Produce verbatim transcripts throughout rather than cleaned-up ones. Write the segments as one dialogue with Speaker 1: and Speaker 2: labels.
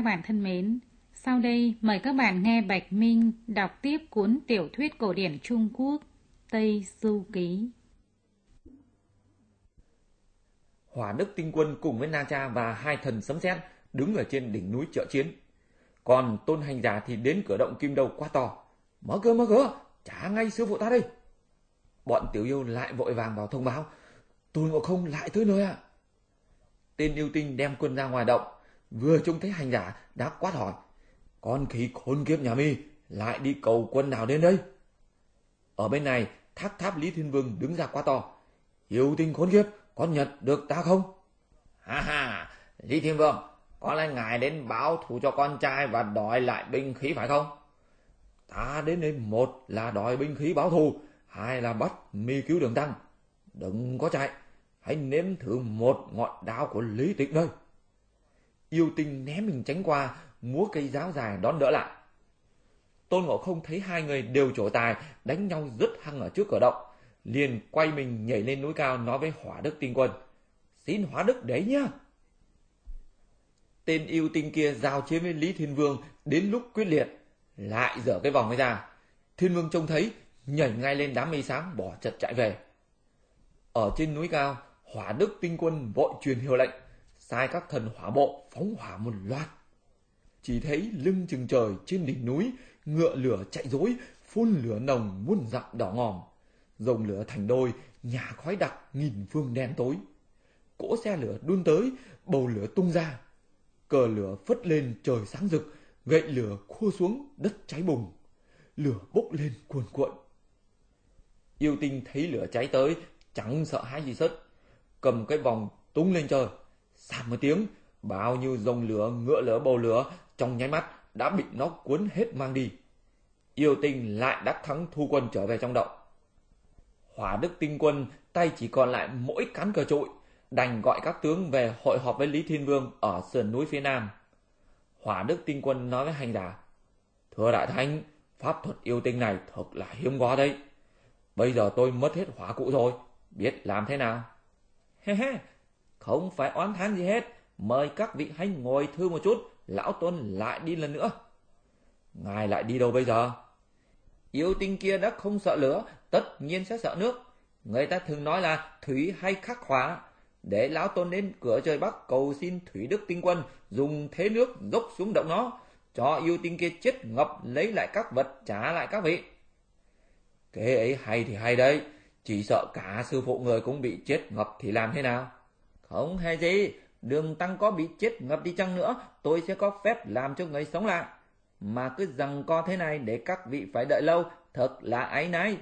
Speaker 1: bạn thân mến, sau đây mời các bạn nghe Bạch Minh đọc tiếp cuốn tiểu thuyết cổ điển Trung Quốc Tây Du Ký.
Speaker 2: Hỏa Đức Tinh Quân cùng với Na Cha và hai thần sấm sét đứng ở trên đỉnh núi trợ chiến. Còn Tôn Hành Giả thì đến cửa động Kim Đâu quá to. Mở cửa, mở cửa, trả ngay sư phụ ta đây. Bọn tiểu yêu lại vội vàng vào thông báo. Tôn Ngộ Không lại tới nơi ạ. Tên yêu tinh đem quân ra ngoài động, vừa trông thấy Hành Giả đã quát hỏi. Con khỉ khốn kiếp nhà mi, lại đi cầu quân nào đến đây? Ở bên này, Thác Tháp Lý Thiên Vương đứng ra quá to. Yêu tinh khốn kiếp, có nhận được ta không? Ha ha, Lý Thiên Vương, có lẽ ngài đến báo thù cho con trai và đòi lại binh khí phải không? Ta đến đây một là đòi binh khí báo thù, hai là bắt mi cứu Đường Tăng. Đừng có chạy, hãy nếm thử một ngọn đao của Lý Tịch đây. Yêu tinh ném mình tránh qua, múa cây giáo dài đón đỡ lại. Tôn Ngộ Không thấy hai người đều trổ tài, đánh nhau rất hăng ở trước cửa động, liền quay mình nhảy lên núi cao nói với Hỏa Đức Tinh Quân. Xin Hỏa Đức đấy nhá. Tên yêu tinh kia giao chiến với Lý Thiên Vương đến lúc quyết liệt, lại dở cái vòng ấy ra. Thiên Vương trông thấy, nhảy ngay lên đám mây sáng bỏ chật chạy về. Ở trên núi cao, Hỏa Đức Tinh Quân vội truyền hiệu lệnh, sai các thần hỏa bộ phóng hỏa một loạt. Chỉ thấy lưng chừng trời trên đỉnh núi, ngựa lửa chạy rối, phun lửa nồng muôn dặm đỏ ngòm. Rồng lửa thành đôi, nhà khói đặc nghìn phương đen tối. Cỗ xe lửa đun tới, bầu lửa tung ra. Cờ lửa phất lên trời sáng rực, gậy lửa khua xuống đất cháy bùng. Lửa bốc lên cuồn cuộn. Yêu tinh thấy lửa cháy tới, chẳng sợ hãi gì sất, cầm cái vòng tung lên trời. Sàm một tiếng, bao nhiêu rồng lửa, ngựa lửa, bầu lửa trong nháy mắt đã bị nó cuốn hết mang đi. Yêu tinh lại đắc thắng thu quân trở về trong động. Hỏa Đức Tinh Quân tay chỉ còn lại mỗi cán cờ trội, đành gọi các tướng về hội họp với Lý Thiên Vương ở sườn núi phía nam. Hỏa Đức Tinh Quân nói với Hành Giả. Thưa Đại Thánh, pháp thuật yêu tinh này thật là hiếm quá đấy. Bây giờ tôi mất hết hỏa cụ rồi, biết làm thế nào? He he, không phải oán thán gì hết. Mời các vị hãy ngồi thư một chút, lão Tôn lại đi lần nữa. Ngài lại đi đâu bây giờ? Yêu tinh kia đã không sợ lửa, tất nhiên sẽ sợ nước. Người ta thường nói là thủy hay khắc hỏa. Để lão Tôn đến cửa trời Bắc cầu xin Thủy Đức Tinh Quân dùng thế nước dốc xuống động nó, cho yêu tinh kia chết ngập, lấy lại các vật, trả lại các vị. Kế ấy hay thì hay đấy, chỉ sợ cả sư phụ người cũng bị chết ngập thì làm thế nào? Không hay gì, Đường Tăng có bị chết ngập đi chăng nữa, tôi sẽ có phép làm cho người sống lại. Mà cứ giằng co thế này để các vị phải đợi lâu, thật là áy náy.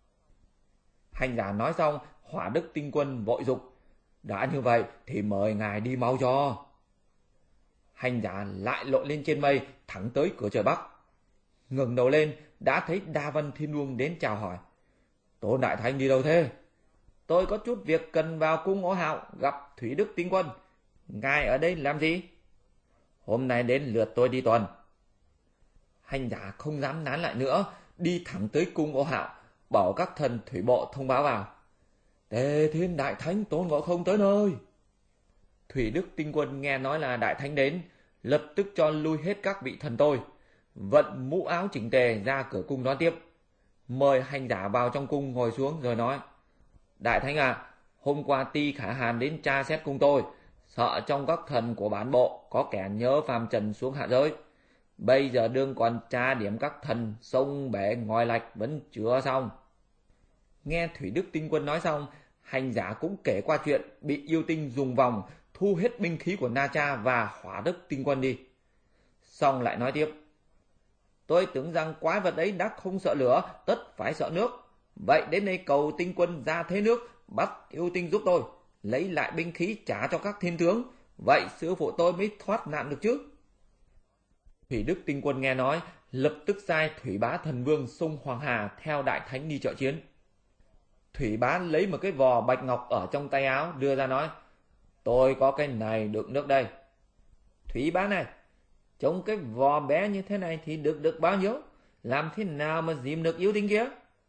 Speaker 2: Hành Giả nói xong, Hỏa Đức Tinh Quân vội dục. Đã như vậy thì mời ngài đi mau cho. Hành Giả lại lội lên trên mây, thẳng tới cửa trời Bắc. Ngẩng đầu lên, đã thấy Đa Văn Thiên Vương đến chào hỏi. Tôn Đại Thánh đi đâu thế? Tôi có chút việc cần vào cung Ô Hạo gặp Thủy Đức Tinh Quân. Ngài ở đây làm gì? Hôm nay đến lượt tôi đi tuần. Hành Giả không dám nán lại nữa, đi thẳng tới cung Ô Hạo, bảo các thần thủy bộ thông báo vào. Tề Thiên Đại Thánh Tôn Ngộ Không tới nơi. Thủy Đức Tinh Quân nghe nói là Đại Thánh đến, lập tức cho lui hết các vị thần tôi, vận mũ áo chỉnh tề ra cửa cung đón tiếp. Mời Hành Giả vào trong cung ngồi xuống rồi nói. Đại Thánh à, hôm qua Ti Khả Hàn đến tra xét cung tôi, sợ trong các thần của bản bộ có kẻ nhớ phàm trần xuống hạ giới. Bây giờ đương còn tra điểm các thần sông bể ngòi lạch vẫn chưa xong. Nghe Thủy Đức Tinh Quân nói xong, Hành Giả cũng kể qua chuyện bị yêu tinh dùng vòng thu hết binh khí của Na Cha và Hỏa Đức Tinh Quân đi. Xong lại nói tiếp. Tôi tưởng rằng quái vật ấy đã không sợ lửa, tất phải sợ nước. Vậy đến đây cầu Tinh Quân ra thế nước, bắt yêu tinh giúp tôi, lấy lại binh khí trả cho các thiên tướng. Vậy sư phụ tôi mới thoát nạn được chứ. Thủy Đức Tinh Quân nghe nói, lập tức sai Thủy Bá Thần Vương xung Hoàng Hà theo Đại Thánh đi trợ chiến. Thủy Bá lấy một cái vò bạch ngọc ở trong tay áo đưa ra nói. Tôi có cái này đựng nước đây. Thủy Bá này, trông cái vò bé như thế này thì được được bao nhiêu? Làm thế nào mà dìm được yêu tinh kia?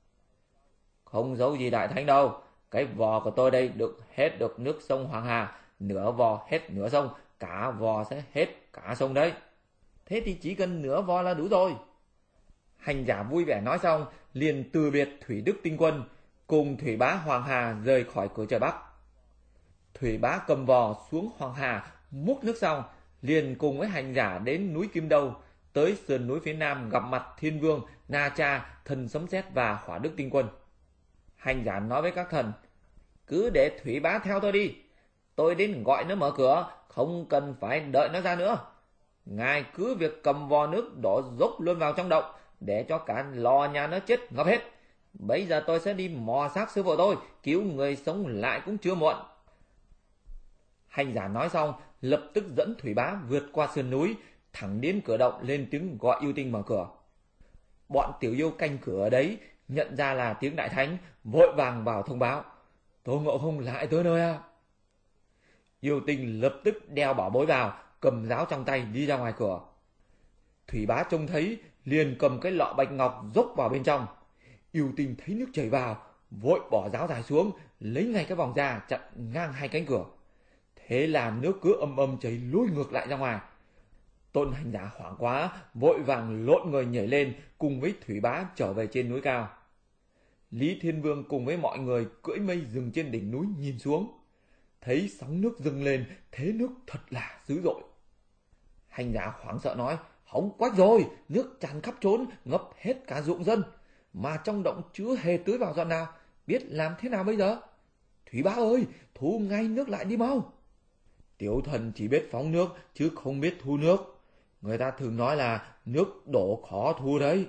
Speaker 2: Không giấu gì Đại Thánh đâu. Cái vò của tôi đây được hết được nước sông Hoàng Hà. Nửa vò hết nửa sông, cả vò sẽ hết cả sông đấy. thế thì chỉ cần nửa vò là đủ rồi. Hành giả vui vẻ nói xong, liền từ biệt Thủy Đức Tinh Quân, cùng Thủy Bá Hoàng Hà rời khỏi cửa trời Bắc. Thủy Bá cầm vò xuống Hoàng Hà, múc nước xong, liền cùng với hành giả đến núi Kim Đâu, tới sườn núi phía nam gặp mặt Thiên Vương, Na Cha, thần Sấm Sét và Hỏa Đức Tinh Quân. Hành giả nói với các thần, cứ để Thủy Bá theo tôi đi, tôi đến gọi nó mở cửa, không cần phải đợi nó ra nữa. Ngài cứ việc cầm vò nước đổ dốc luôn vào trong động, để cho cả lò nhà nó chết ngập hết. Bây giờ tôi sẽ đi mò xác sư phụ tôi, cứu người sống lại cũng chưa muộn. Hành giả nói xong, lập tức dẫn Thủy Bá vượt qua sườn núi, thẳng đến cửa động lên tiếng gọi yêu tinh mở cửa. Bọn tiểu yêu canh cửa ở đấy nhận ra là tiếng Đại Thánh, vội vàng vào thông báo, Tô Ngộ Không lại tới nơi à. Yêu tinh lập tức đeo bảo bối vào, cầm giáo trong tay đi ra ngoài cửa. Thủy Bá trông thấy, liền cầm cái lọ bạch ngọc dốc vào bên trong. Yêu tinh thấy nước chảy vào, vội bỏ giáo dài xuống, lấy ngay cái vòng ra chặn ngang hai cánh cửa. Thế là nước cứ âm âm chảy lùi ngược lại ra ngoài. Tôn hành giả hoảng quá, vội vàng lộn người nhảy lên, cùng với Thủy Bá trở về trên núi cao. Lý Thiên Vương cùng với mọi người cưỡi mây dừng trên đỉnh núi nhìn xuống, thấy sóng nước dâng lên, thế nước thật là dữ dội. Hành giả hoảng sợ nói, hỏng quách rồi, nước tràn khắp trốn, ngập hết cả ruộng dân, mà trong động chưa hề tưới vào giọt nào, biết làm thế nào bây giờ? Thủy Bá ơi, thu ngay nước lại đi mau. Tiểu thần chỉ biết phóng nước, chứ không biết thu nước. Người ta thường nói là nước đổ khó thu đấy.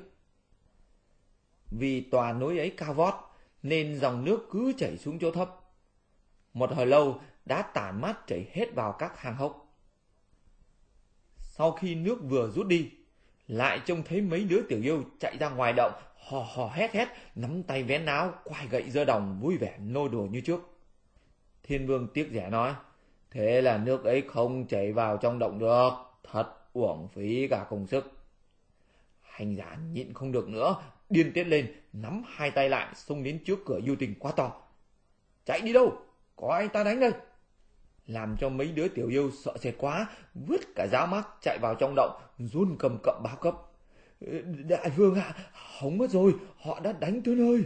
Speaker 2: Vì tòa núi ấy cao vót, nên dòng nước cứ chảy xuống chỗ thấp. Một hồi lâu, đã tản mát chảy hết vào các hang hốc. Sau khi nước vừa rút đi, lại trông thấy mấy đứa tiểu yêu chạy ra ngoài động, hò hò hét hét, nắm tay vén áo, quay gậy giơ đồng, vui vẻ nô đùa như trước. Thiên Vương tiếc rẻ nói, thế là nước ấy không chảy vào trong động được, thật uổng phí cả công sức. Hành giả nhịn không được nữa, điên tiết lên, nắm hai tay lại, xông đến trước cửa yêu tinh quá to. Chạy đi đâu? Có ai ta đánh đây? Làm cho mấy đứa tiểu yêu sợ sệt quá, vứt cả giáo mác chạy vào trong động, run cầm cập báo cấp. Đại vương ạ, à, hỏng mất rồi, họ đã đánh tới nơi.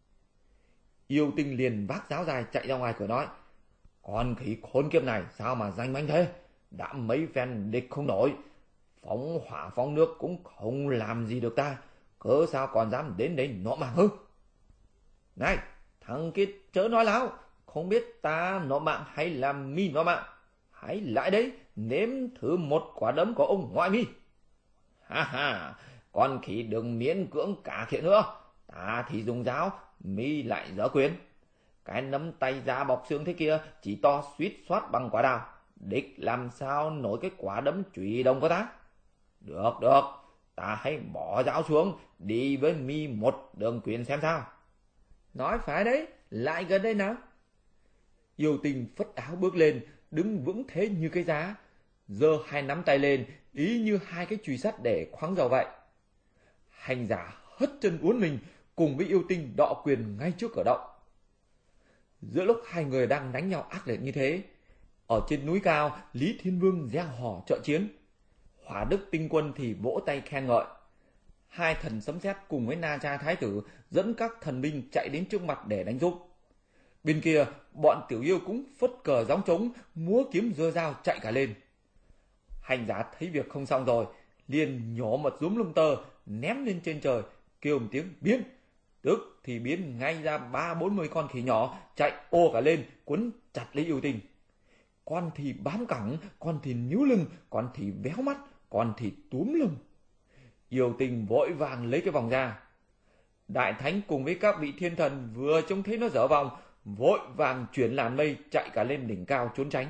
Speaker 2: Yêu tinh liền vác giáo dài chạy ra ngoài cửa nói, con khỉ khốn kiếp này sao mà danh manh thế, đã mấy phen địch không nổi, phóng hỏa phóng nước cũng không làm gì được ta, cớ sao còn dám đến đây nọ mạng hư? Này, thằng kia chớ nói láo, không biết ta nọ mạng hay là mi nọ mạng, hãy lại đấy nếm thử một quả đấm của ông ngoại mi. Ha ha, con khỉ đừng miễn cưỡng cả thiện nữa, ta thì dùng giáo, mi lại dở quyền. Cái nắm tay da bọc xương thế kia chỉ to suýt soát bằng quả đào, địch làm sao nổi cái quả đấm chùy đồng của ta. Được được, ta hãy bỏ giáo xuống, đi với mi một đường quyền xem sao. Nói phải đấy, lại gần đây nào. Yêu tinh phất áo bước lên, đứng vững thế như cái giá, giơ hai nắm tay lên, ý như hai cái chùy sắt để khoáng dầu vậy. Hành giả hất chân uốn mình, cùng với yêu tinh đọ quyền ngay trước cửa động. Giữa lúc hai người đang đánh nhau ác liệt như thế, ở trên núi cao, Lý Thiên Vương gieo hò trợ chiến, Hỏa Đức Tinh Quân thì vỗ tay khen ngợi. Hai thần Sấm Sét cùng với Na Cha Thái Tử dẫn các thần binh chạy đến trước mặt để đánh giúp. Bên kia, bọn tiểu yêu cũng phất cờ gióng trống, múa kiếm giơ dao chạy cả lên. Hành giả thấy việc không xong rồi, liền nhổ một dúm lông tơ ném lên trên trời, kêu một tiếng biến, tức thì biến ngay ra ba bốn mươi con khỉ nhỏ chạy ô cả lên, quấn chặt lấy yêu tinh. Con thì bám cẳng, con thì níu lưng, con thì véo mắt, con thì túm lưng. Yêu tinh vội vàng lấy cái vòng ra. Đại Thánh cùng với các vị thiên thần vừa trông thấy nó dở vòng, vội vàng chuyển làn mây chạy cả lên đỉnh cao trốn tránh.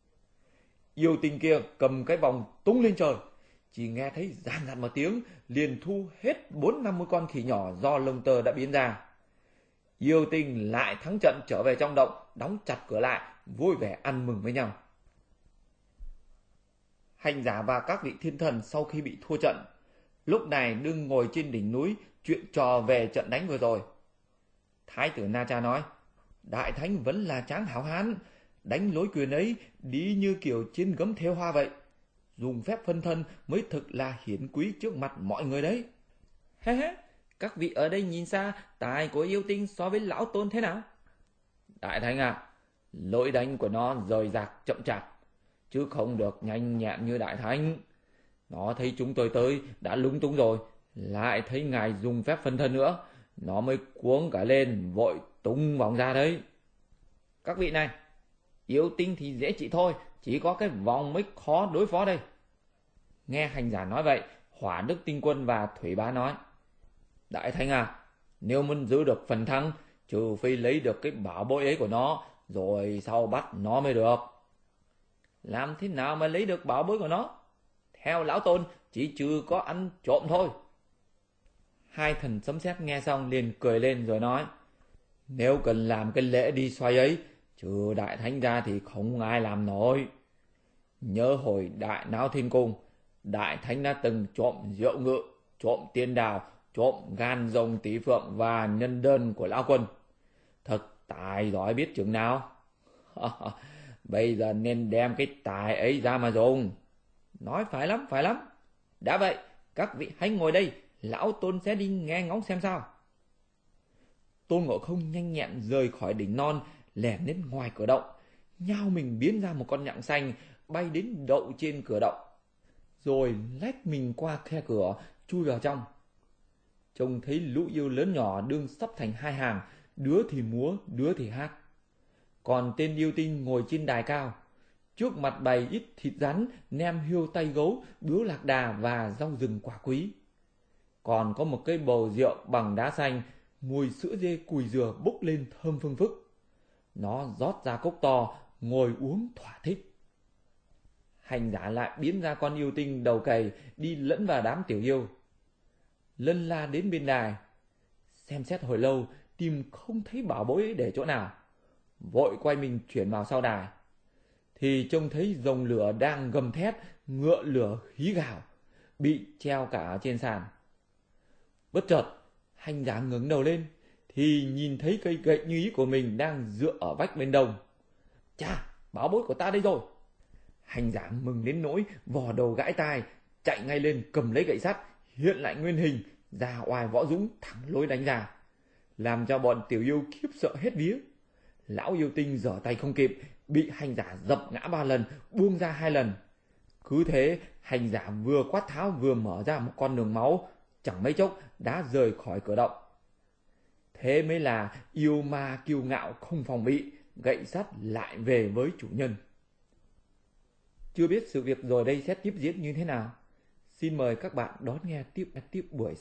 Speaker 2: Yêu tinh kia cầm cái vòng tung lên trời, chỉ nghe thấy ràn rạt một tiếng, liền thu hết bốn năm mươi con khỉ nhỏ do lông tơ đã biến ra. Yêu tinh lại thắng trận trở về trong động, đóng chặt cửa lại, vui vẻ ăn mừng với nhau. Hành giả và các vị thiên thần sau khi bị thua trận, lúc này đương ngồi trên đỉnh núi chuyện trò về trận đánh vừa rồi. Thái tử Na Cha nói, Đại Thánh vẫn là tráng hảo hán, đánh lối quyền ấy đi như kiểu trên gấm thêu hoa vậy. dùng phép phân thân mới thực là hiển quý trước mặt mọi người đấy. Hé hé, các vị ở đây nhìn xa, tài của yêu tinh so với lão tôn thế nào? Đại thánh à, lối đánh của nó rời rạc chậm chạp, chứ không được nhanh nhẹn như đại thánh. Nó thấy chúng tôi tới đã lúng túng rồi, lại thấy ngài dùng phép phân thân nữa, nó mới cuống cả lên vội tung vòng ra đấy. Các vị này, yêu tinh thì dễ trị thôi, chỉ có cái vòng mới khó đối phó đây. Nghe hành giả nói vậy, Hỏa Đức Tinh Quân và Thủy Bá nói: Đại thánh à, nếu muốn giữ được phần thắng, trừ phi lấy được cái bảo bối ấy của nó, rồi sau bắt nó mới được. Làm thế nào mà lấy được bảo bối của nó? Theo lão tôn, chỉ trừ có ăn trộm thôi. Hai thần sấm sét nghe xong liền cười lên rồi nói: Nếu cần làm cái lễ đi xoay ấy, trừ đại thánh ra thì không ai làm nổi. Nhớ hồi đại náo thiên cung, đại thánh đã từng trộm rượu ngự, trộm tiên đào, trộm gan rồng tí phượng và nhân đơn của lão quân. Thật tài giỏi biết chừng nào. Bây giờ nên đem cái tài ấy ra mà dùng. Nói phải lắm, phải lắm. Đã vậy, các vị hãy ngồi đây, lão tôn sẽ đi nghe ngóng xem sao. Tôn Ngộ Không nhanh nhẹn rời khỏi đỉnh non, lẻn đến ngoài cửa động, nhao mình biến ra một con nhặng xanh, bay đến đậu trên cửa động, rồi lách mình qua khe cửa, chui vào trong. Trông thấy lũ yêu lớn nhỏ đương sắp thành hai hàng, đứa thì múa, đứa thì hát. Còn tên yêu tinh ngồi trên đài cao, trước mặt bày ít thịt rắn, nem hiêu tay gấu, bướu lạc đà và rau rừng quả quý. Còn có một cây bầu rượu bằng đá xanh, mùi sữa dê cùi dừa bốc lên thơm phương phức. Nó rót ra cốc to, ngồi uống thỏa thích. Hành giả lại biến ra con yêu tinh đầu cày đi lẫn vào đám tiểu yêu. Lân La đến bên đài, xem xét hồi lâu tìm không thấy bảo bối để chỗ nào, vội quay mình chuyển vào sau đài, thì trông thấy rồng lửa đang gầm thét, ngựa lửa hí gào, bị treo cả trên sàn. Bất chợt hành giả ngẩng đầu lên thì nhìn thấy cây gậy như ý của mình đang dựa ở vách bên đông. Chà, bảo bối của ta đây rồi. Hành giả mừng đến nỗi vò đầu gãi tai, chạy ngay lên cầm lấy gậy sắt, hiện lại nguyên hình, ra oai võ dũng thẳng lối đánh ra, làm cho bọn tiểu yêu khiếp sợ hết vía. Lão yêu tinh giở tay không kịp, bị hành giả dập ngã ba lần, buông ra hai lần. Cứ thế hành giả vừa quát tháo vừa mở ra một con đường máu, chẳng mấy chốc đã rời khỏi cửa động. Thế mới là yêu ma kiêu ngạo không phòng bị, gậy sắt lại về với chủ nhân. Chưa biết sự việc rồi đây sẽ tiếp diễn như thế nào. Xin mời các bạn đón nghe tiếp tiếp buổi